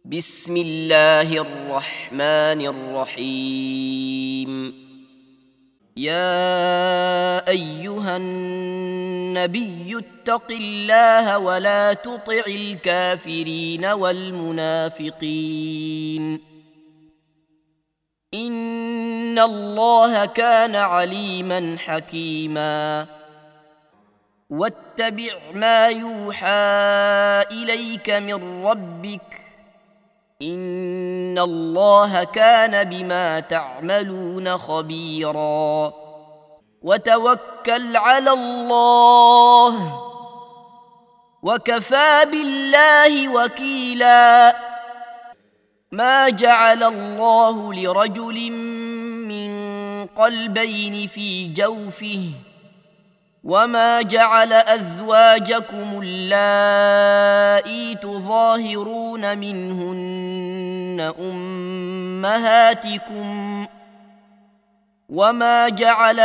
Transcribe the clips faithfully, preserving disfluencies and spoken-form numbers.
بسم الله الرحمن الرحيم. يا أيها النبي اتق الله ولا تطع الكافرين والمنافقين إن الله كان عليما حكيما. واتبع ما يوحى إليك من ربك إن الله كان بما تعملون خبيرا. وتوكل على الله وكفى بالله وكيلا. ما جعل الله لرجل من قلبين في جوفه وما جعل أزواجكم اللائي تظاهرون منهن أمهاتكم وما جعل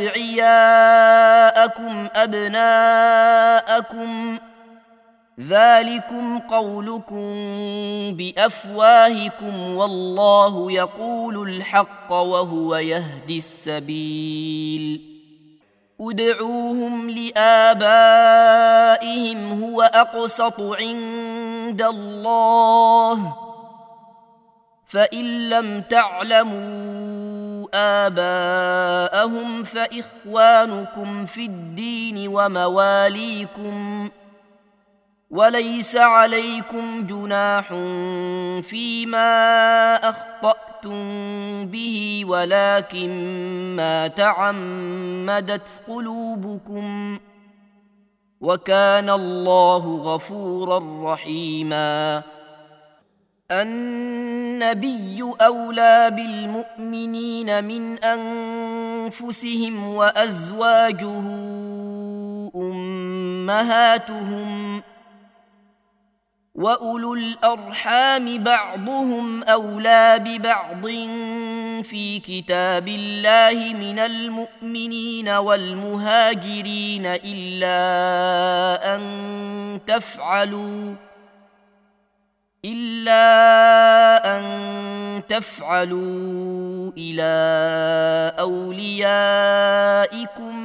أدعياءكم أبناءكم ذلكم قولكم بأفواهكم والله يقول الحق وهو يهدي السبيل. ادعوهم لآبائهم هو أقسط عند الله فإن لم تعلموا آباءهم فإخوانكم في الدين ومواليكم وليس عليكم جناح فيما أخطأتم به ولكن ما تعمدت قلوبكم وكان الله غفورا رحيما. النبي أولى بالمؤمنين من أنفسهم وأزواجه أمهاتهم وأولو الأرحام بعضهم أولى ببعض في كتاب الله من المؤمنين والمهاجرين إلا أن تفعلوا إلا أن تفعلوا إلى أوليائكم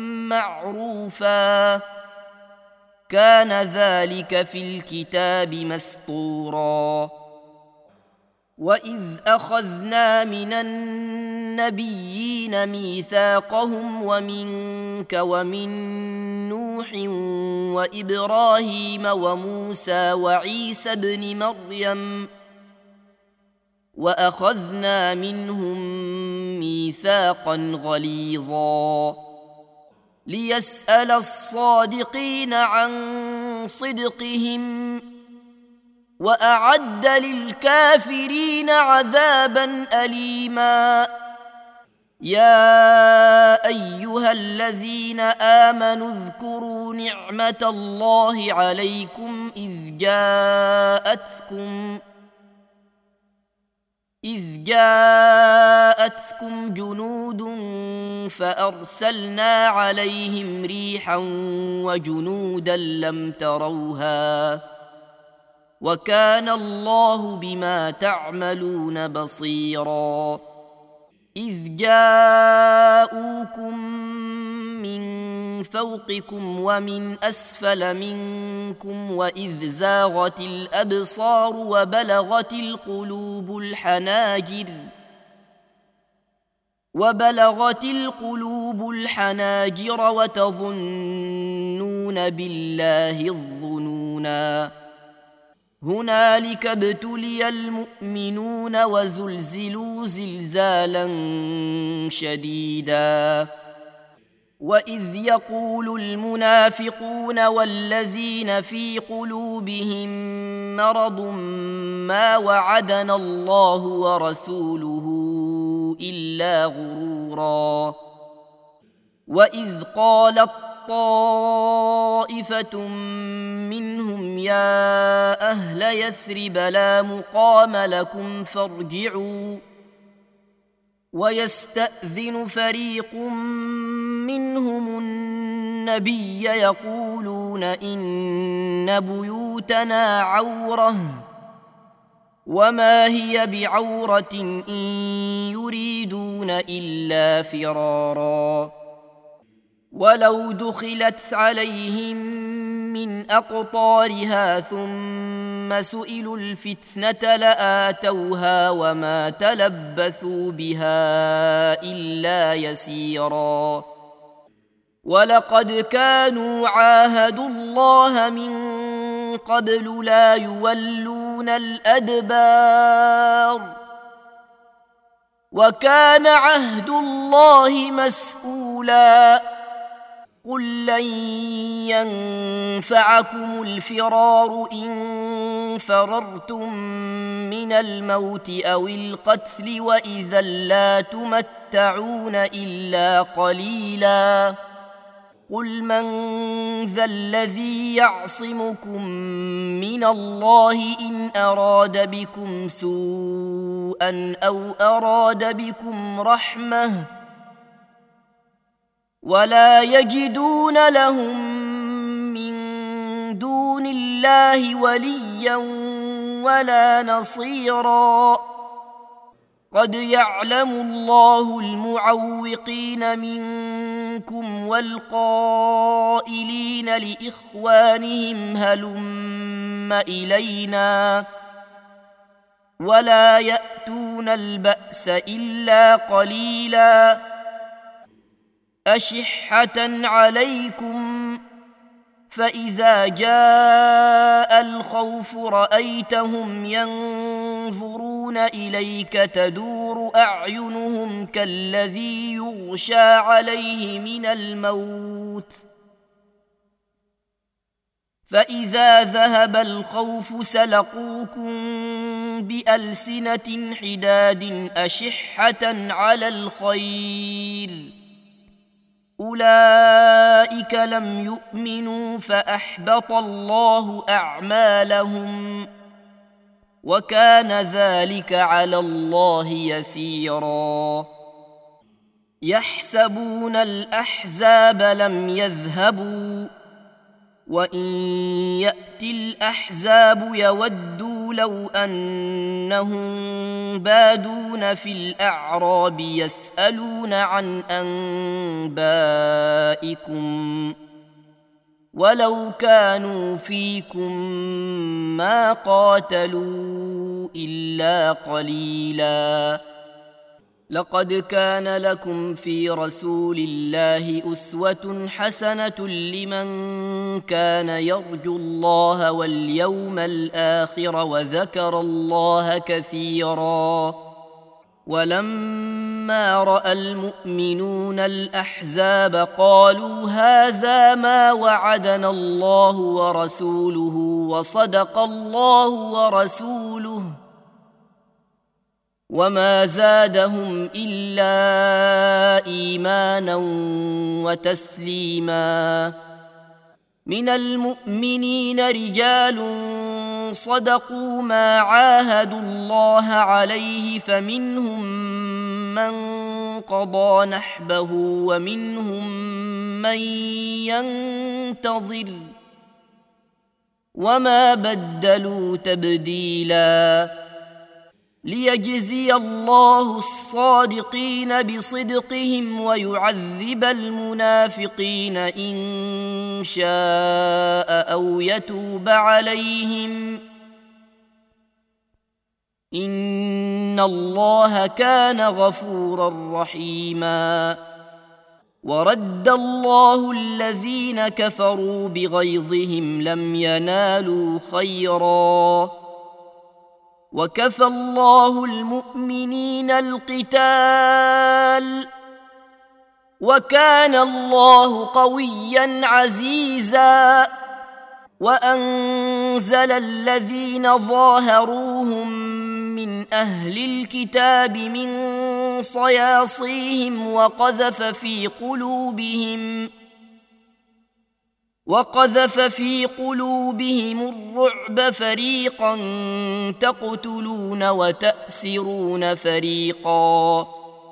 معروفا كان ذلك في الكتاب مسطورا. وإذ أخذنا من النبيين ميثاقهم ومنك ومن نوح وإبراهيم وموسى وعيسى ابن مريم وأخذنا منهم ميثاقا غليظا ليسأل الصادقين عن صدقهم وأعد للكافرين عذابا أليما. يا أيها الذين آمنوا اذكروا نعمة الله عليكم إذ جاءتكم إذ جاءتكم جنود فأرسلنا عليهم ريحا وجنودا لم تروها وكان الله بما تعملون بصيرا. إذ جاءوكم من فوقكم ومن أسفل منكم وإذ زاغت الأبصار وبلغت القلوب الحناجر وبلغت القلوب الحناجر وتظنون بالله الظنونا. هنالك ابتلي المؤمنون وزلزلوا زلزالا شديدا. وإذ يقول المنافقون والذين في قلوبهم مرض ما وعدنا الله ورسوله إلا غرورا. وإذ قالت طائفة منهم يا أهل يثرب لا مقام لكم فارجعوا ويستأذن فريق منهم النبي يقولون إن بيوتنا عورة وما هي بعورة إن يريدون إلا فرارا ولو دخلت عليهم من أقطارها ثم سئلوا الفتنة لآتوها وما تلبثوا بها إلا يسيرا ولقد كانوا عاهدوا الله من قبل لا يولون الأدبار وكان عهد الله مسؤولا قل لن ينفعكم الفرار إن فررتم من الموت أو القتل وإذا لا تمتعون إلا قليلا قل من ذا الذي يعصمكم من الله إن أراد بكم سوءا أو أراد بكم رحمة ولا يجدون لهم من دون الله وليا ولا نصيرا قد يعلم الله المعوقين منكم والقائلين لإخوانهم هلم إلينا ولا يأتون البأس إلا قليلا أشحة عليكم فإذا جاء الخوف رأيتهم ينظرون إليك تدور أعينهم كالذي يغشى عليه من الموت فإذا ذهب الخوف سلقوكم بألسنة حداد أشحة على الخير أولئك لم يؤمنوا فأحبط الله أعمالهم وكان ذلك على الله يسيرا يحسبون الأحزاب لم يذهبوا وإن يأتي الأحزاب يودوا لو أنهم بادون في الأعراب يسألون عن أنبائكم ولو كانوا فيكم ما قاتلوا إلا قليلا لقد كان لكم في رسول الله أسوة حسنة لمن كان يرجو الله واليوم الآخر وذكر الله كثيرا ولما رأى المؤمنون الأحزاب قالوا هذا ما وعدنا الله ورسوله وصدق الله ورسوله وما زادهم إلا إيمانا وتسليما من المؤمنين رجال صدقوا ما عاهدوا الله عليه فمنهم من قضى نحبه ومنهم من ينتظر وما بدلوا تبديلا ليجزي الله الصادقين بصدقهم ويعذب المنافقين إن شاء أو يتوب عليهم إن الله كان غفورا رحيما ورد الله الذين كفروا بغيظهم لم ينالوا خيرا وكفى الله المؤمنين القتال وكان الله قويا عزيزا وأنزل الذين ظاهروهم من أهل الكتاب من صياصيهم وقذف في قلوبهم وقذف في قلوبهم الرعب فريقا تقتلون وتأسرون فريقا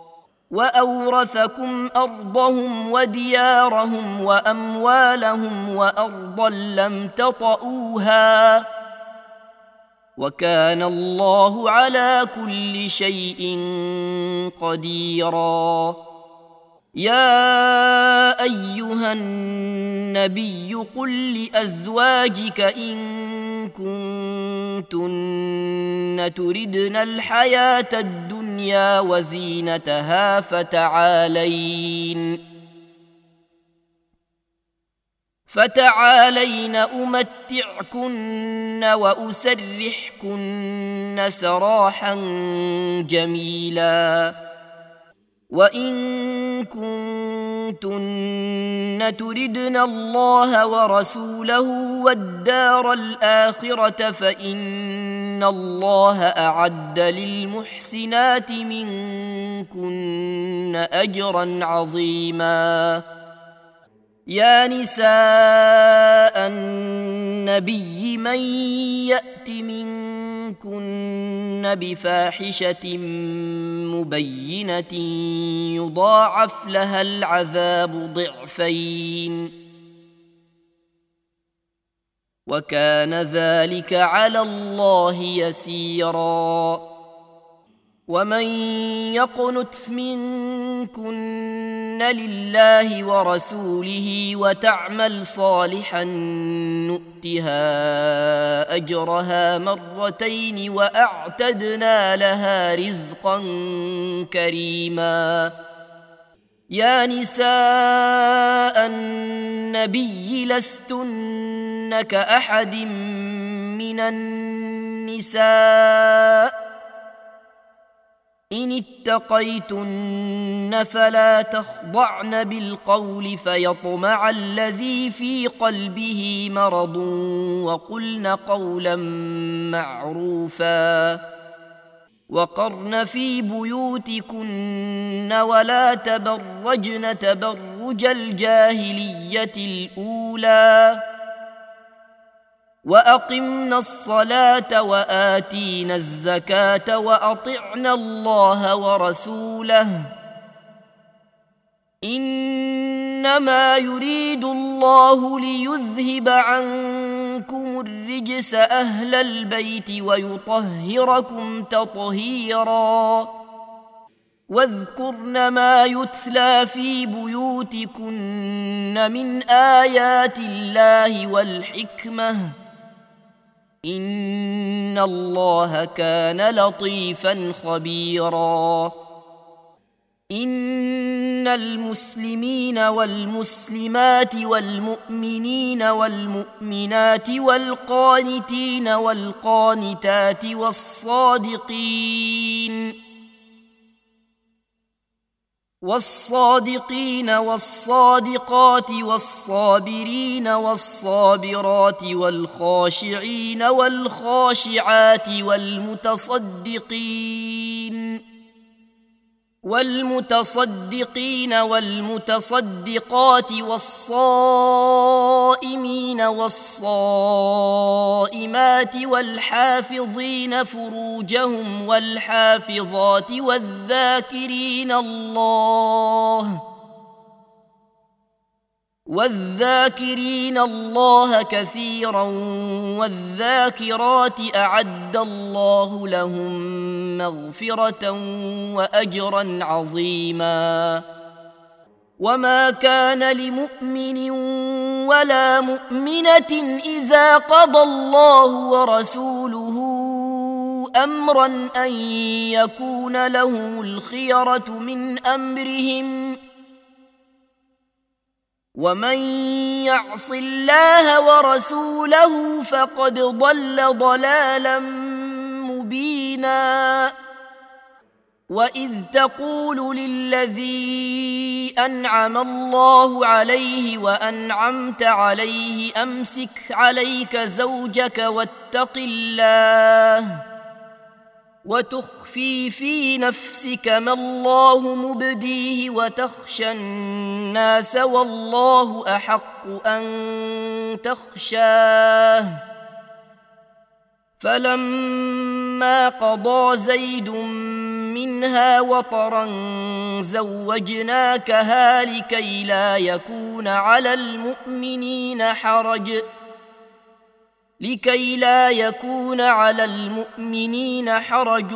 وأورثكم أرضهم وديارهم وأموالهم وأرضا لم تطئوها وكان الله على كل شيء قديرا. يا أيها النبي قل لأزواجك إن كنتن تردن الحياة الدنيا وزينتها فتعالين فتعالين أمتعكن وأسرحكن سراحا جميلا. وإن كنتن تردن الله ورسوله والدار الآخرة فإن الله أعد للمحسنات منكن أجرا عظيما. يا نساء النبي من يأت منكن بفاحشة مبينة يضاعف لها العذاب ضعفين وكان ذلك على الله يسيرا. ومن يقنت منكن لله ورسوله وتعمل صالحا نؤتها أجرها مرتين وأعتدنا لها رزقا كريما. يا نساء النبي لستن كأحد من النساء إن اتقيتن فلا تخضعن بالقول فيطمع الذي في قلبه مرض وقلن قولا معروفا. وقرن في بيوتكن ولا تبرجن تبرج الجاهلية الأولى وأقمنا الصلاة وآتينا الزكاة وأطعنا الله ورسوله إنما يريد الله ليذهب عنكم الرجس أهل البيت ويطهركم تطهيرا. واذكرن ما يتلى في بيوتكن من آيات الله والحكمة إن الله كان لطيفا خبيرا. إن المسلمين والمسلمات والمؤمنين والمؤمنات والقانتين والقانتات والصادقين والصادقين والصادقات والصابرين والصابرات والخاشعين والخاشعات والمتصدقين والمتصدقين والمتصدقات والصائمين والصائمات والحافظين فروجهم والحافظات والذاكرين الله والذاكرين الله كثيرا والذاكرات أعد الله لهم مغفرة وأجرا عظيما. وما كان لمؤمن ولا مؤمنة إذا قضى الله ورسوله أمرا أن يكون لهم الخيرة من أمرهم ومن يعص الله ورسوله فقد ضل ضلالا مبينا. وإذ تقول للذي أنعم الله عليه وأنعمت عليه أمسك عليك زوجك واتق الله وتخفي في نفسك ما الله مبديه وتخشى الناس والله أحق أن تخشاه. فلما قضى زيد منها وطرا زوجناكها لكي لا يكون على المؤمنين حرج لكي لا يكون على المؤمنين حرج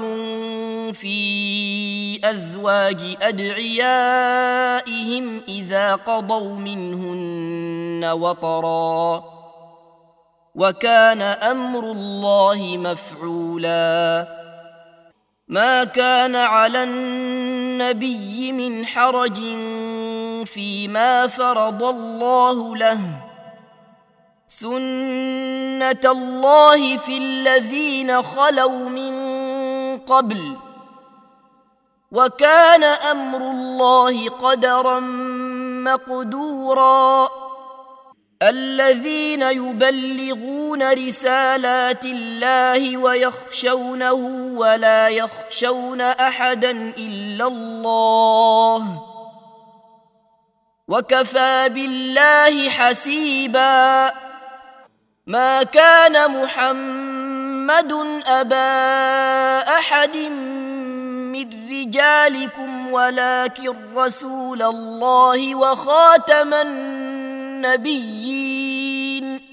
في أزواج أدعيائهم إذا قضوا منهن وطرا، وكان أمر الله مفعولا. ما كان على النبي من حرج فيما فرض الله له، سنة الله في الذين خلوا من قبل، وكان أمر الله قدرا مقدورا. الذين يبلغون رسالات الله ويخشونه ولا يخشون أحدا إلا الله، وكفى بالله حسيبا. ما كان محمد أبا أحد من رجالكم ولكن رسول الله وخاتم النبيين،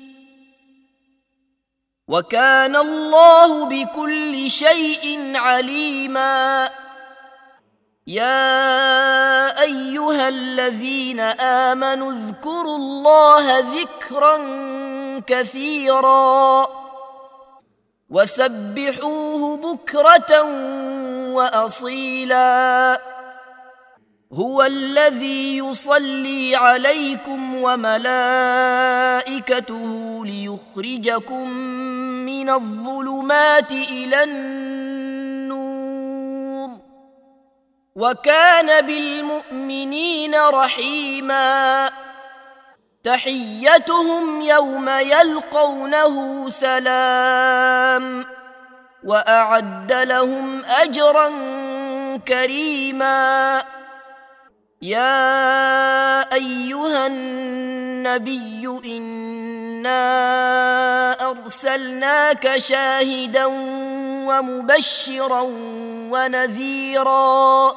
وكان الله بكل شيء عليما. يا أيها الذين آمنوا اذكروا الله ذكرا كثيرا وسبحوه بكرة وأصيلا. هو الذي يصلي عليكم وملائكته ليخرجكم من الظلمات إلى النور، وكان بالمؤمنين رحيما. تحيتهم يوم يلقونه سلام، وأعد لهم أجرا كريما. يا أيها النبي إنا أرسلناك شاهدا ومبشرا ونذيرا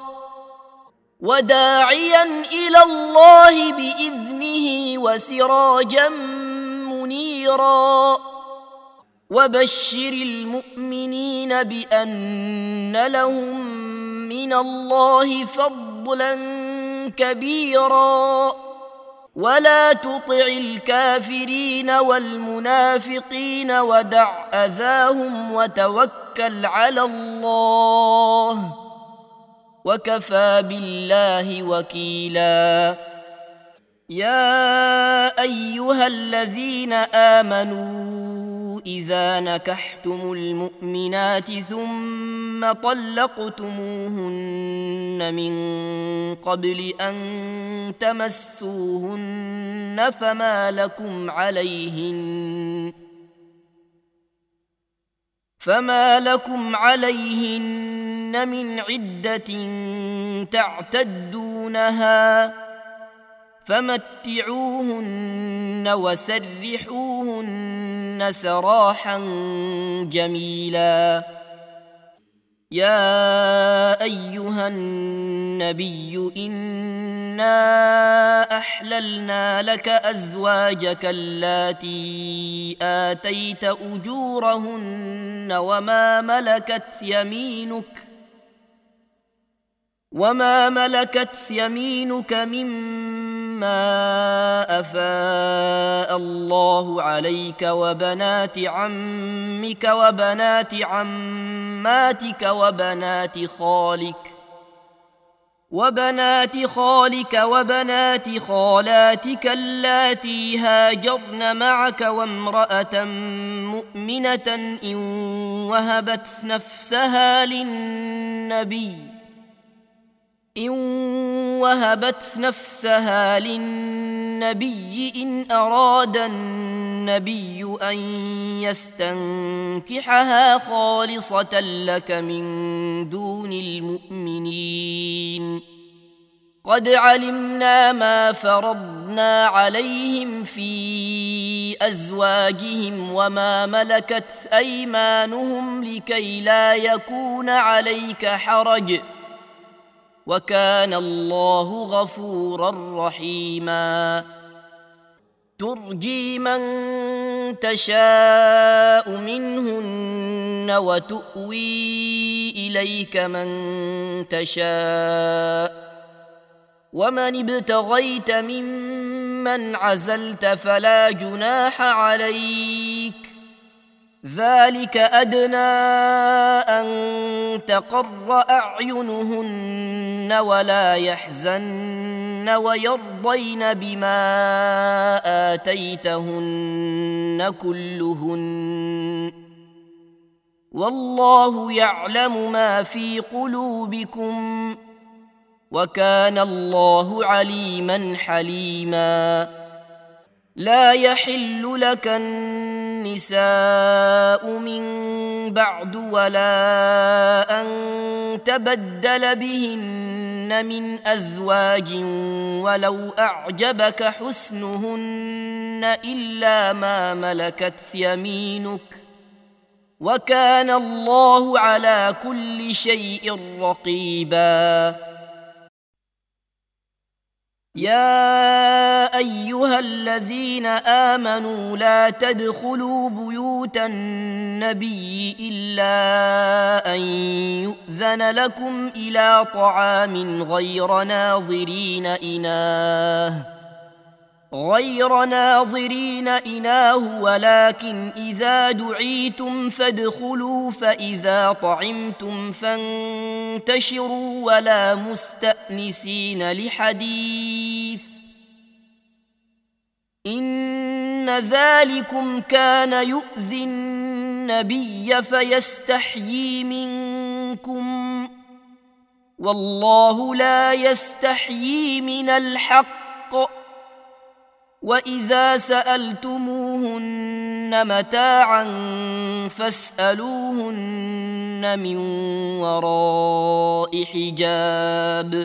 وداعيا إلى الله بإذنه وسراجا منيرا. وبشر المؤمنين بأن لهم من الله فضلا كبيرا، ولا تطع الكافرين والمنافقين ودع أذاهم وتوكل على الله، وكفى بالله وكيلا. يا أيها الذين آمنوا إذا نكحتم المؤمنات ثم طلقتموهن من قبل أن تمسوهن فما لكم عليهن فما لكم عليهن من عدة تعتدونها، فمتعوهن وسرحوهن سراحا جميلا. يا أيها النبي إنا أحللنا لك أزواجك اللاتي آتيت أجورهن وما ملكت يمينك وما ملكت يمينك مما أفاء الله عليك وبنات عمك وبنات عماتك وبنات خالك وبنات خالك وبنات خالاتك اللاتي هاجرن معك وامرأة مؤمنة إن وهبت نفسها للنبي إن وهبت نفسها للنبي إن أراد النبي أن يستنكحها خالصة لك من دون المؤمنين. قد علمنا ما فرضنا عليهم في أزواجهم وما ملكت أيمانهم لكي لا يكون عليك حرج، وكان الله غفورا رحيما. ترجي من تشاء منهن وتؤوي إليك من تشاء ومن ابتغيت ممن عزلت فلا جناح عليك ذلك أدنى أن تقر أعينهن ولا يحزن ويرضين بما آتيتهن كلهن والله يعلم ما في قلوبكم وكان الله عليما حليما لا يحل لك النساء من بعد ولا أن تبدل بهن من أزواج ولو أعجبك حسنهن إلا ما ملكت يمينك وكان الله على كل شيء رقيبا يا أيها الذين آمنوا لا تدخلوا بيوت النبي إلا أن يؤذن لكم إلى طعام غير ناظرين إناه غير ناظرين إناه ولكن إذا دعيتم فادخلوا فإذا طعمتم فانتشروا ولا مستأنسين لحديث إن ذلكم كان يؤذي النبي فيستحيي منكم والله لا يستحيي من الحق وإذا سألتموهن متاعا فاسألوهن من وراء حجاب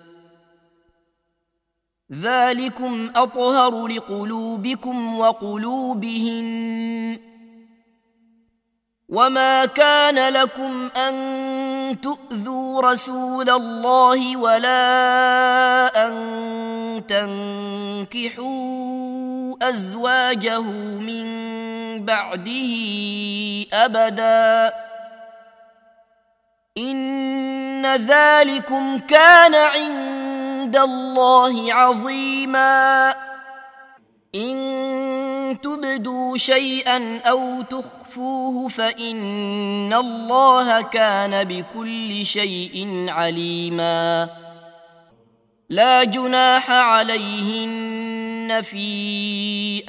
ذلكم أطهر لقلوبكم وقلوبهن وما كان لكم أن تؤذوا رسول الله ولا أن تنكحوا أزواجه من بعده أبدا إن ذلكم كان عند الله عظيما إن تبدوا شيئا أو تخفوه فإن الله كان بكل شيء عليما لا جناح عليهن في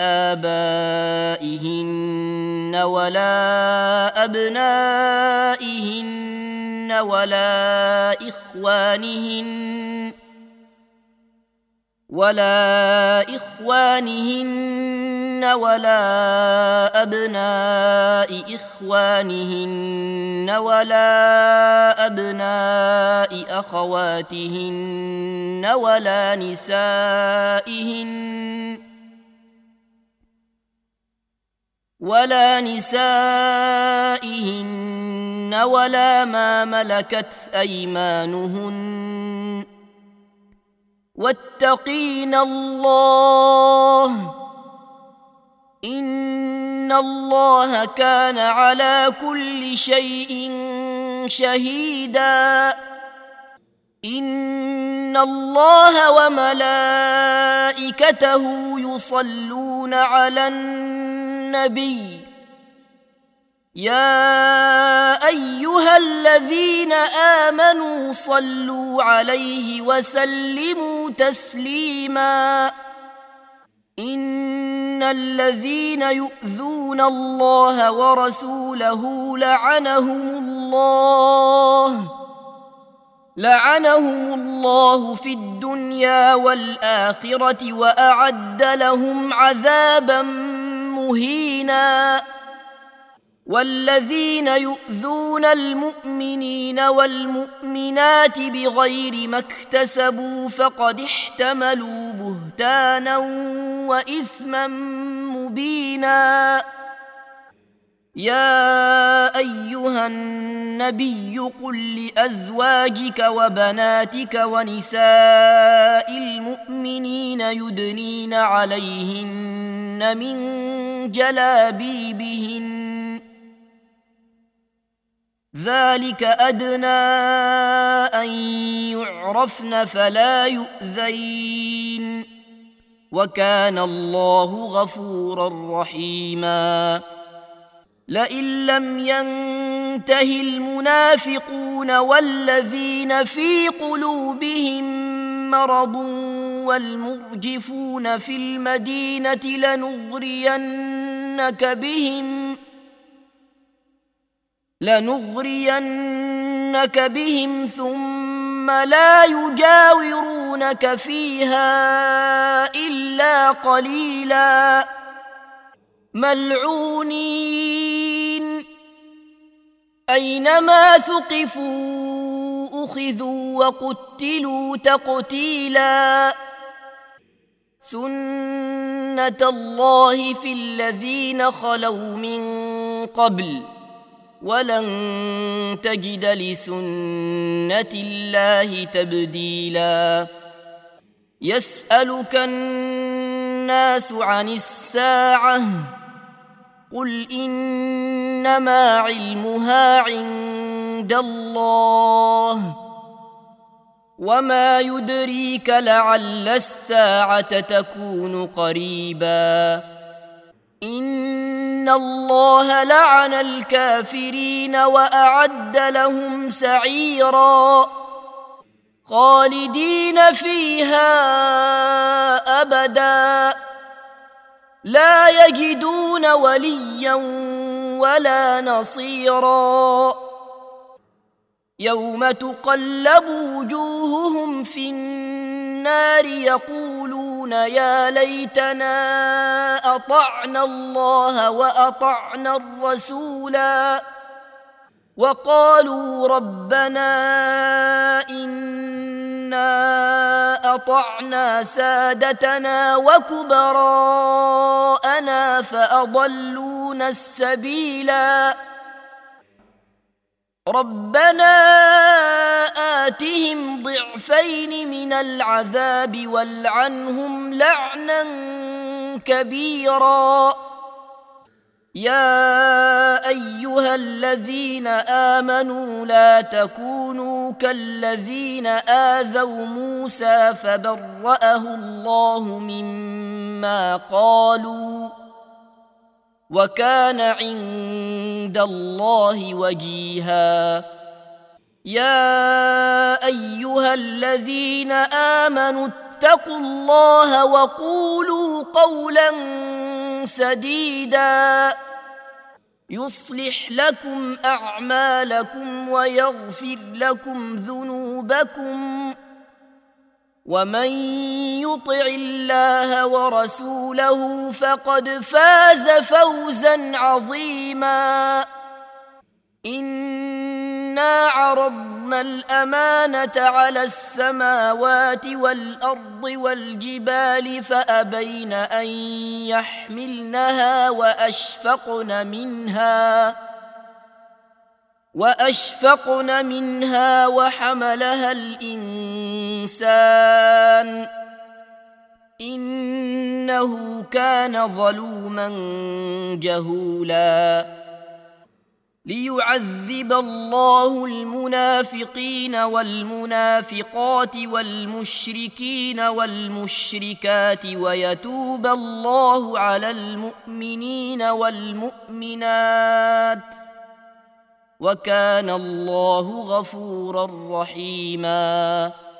آبائهن ولا أبنائهن ولا إخوانهن ولا إخوانهن ولا أبناء إخوانهن ولا أبناء أخواتهن ولا نسائهن ولا نسائهن ولا ما ملكت أيمانهن واتقين الله إن الله كان على كل شيء شهيدا إن الله وملائكته يصلون على النبي يا أيها الذين آمنوا صلوا عليه وسلموا تسليما إن الذين يؤذون الله ورسوله لعنهم الله لعنهم الله في الدنيا والآخرة وأعد لهم عذابا مهينا والذين يؤذون المؤمنين والمؤمنات بغير ما اكتسبوا فقد احتملوا بهتانا وإثما مبينا يا أيها النبي قل لأزواجك وبناتك ونساء المؤمنين يدنين عليهن من جلابيبهن ذلك أدنى أن يعرفن فلا يؤذين وكان الله غفورا رحيما لئن لم ينته المنافقون والذين في قلوبهم مرض والمرجفون في المدينة لنغرينك بهم لنغرينك بهم ثم لا يجاورونك فيها إلا قليلا ملعونين أينما ثقفوا أخذوا وقتلوا تقتيلا سنة الله في الذين خلوا من قبل ولن تجد لسنة الله تبديلا يسألك الناس عن الساعة قل إنما علمها عند الله وما يدريك لعل الساعة تكون قريبا إن الله لعن الكافرين وأعد لهم سعيرا خالدين فيها أبدا لا يجدون وليا ولا نصيرا يوم تقلب وجوههم في النار يقولون يا ليتنا أطعنا الله وأطعنا الرسولا وقالوا ربنا إنا أطعنا سادتنا وكبراءنا فأضلونا السبيلا ربنا آتهم ضعفين من العذاب والعنهم لعنا كبيرا يا أيها الذين آمنوا لا تكونوا كالذين آذوا موسى فبرأه الله مما قالوا وكان عند الله وجيها يا أيها الذين آمنوا اتقوا الله وقولوا قولا سديدا يصلح لكم أعمالكم ويغفر لكم ذنوبكم ومن يطع الله ورسوله فقد فاز فوزا عظيما إنا عرضنا الأمانة على السماوات والأرض والجبال فأبين أن يحملنها وأشفقن منها وأشفقن منها وحملها الإنسان إنه كان ظلوما جهولا ليعذب الله المنافقين والمنافقات والمشركين والمشركات ويتوب الله على المؤمنين والمؤمنات وكان الله غفورا رحيما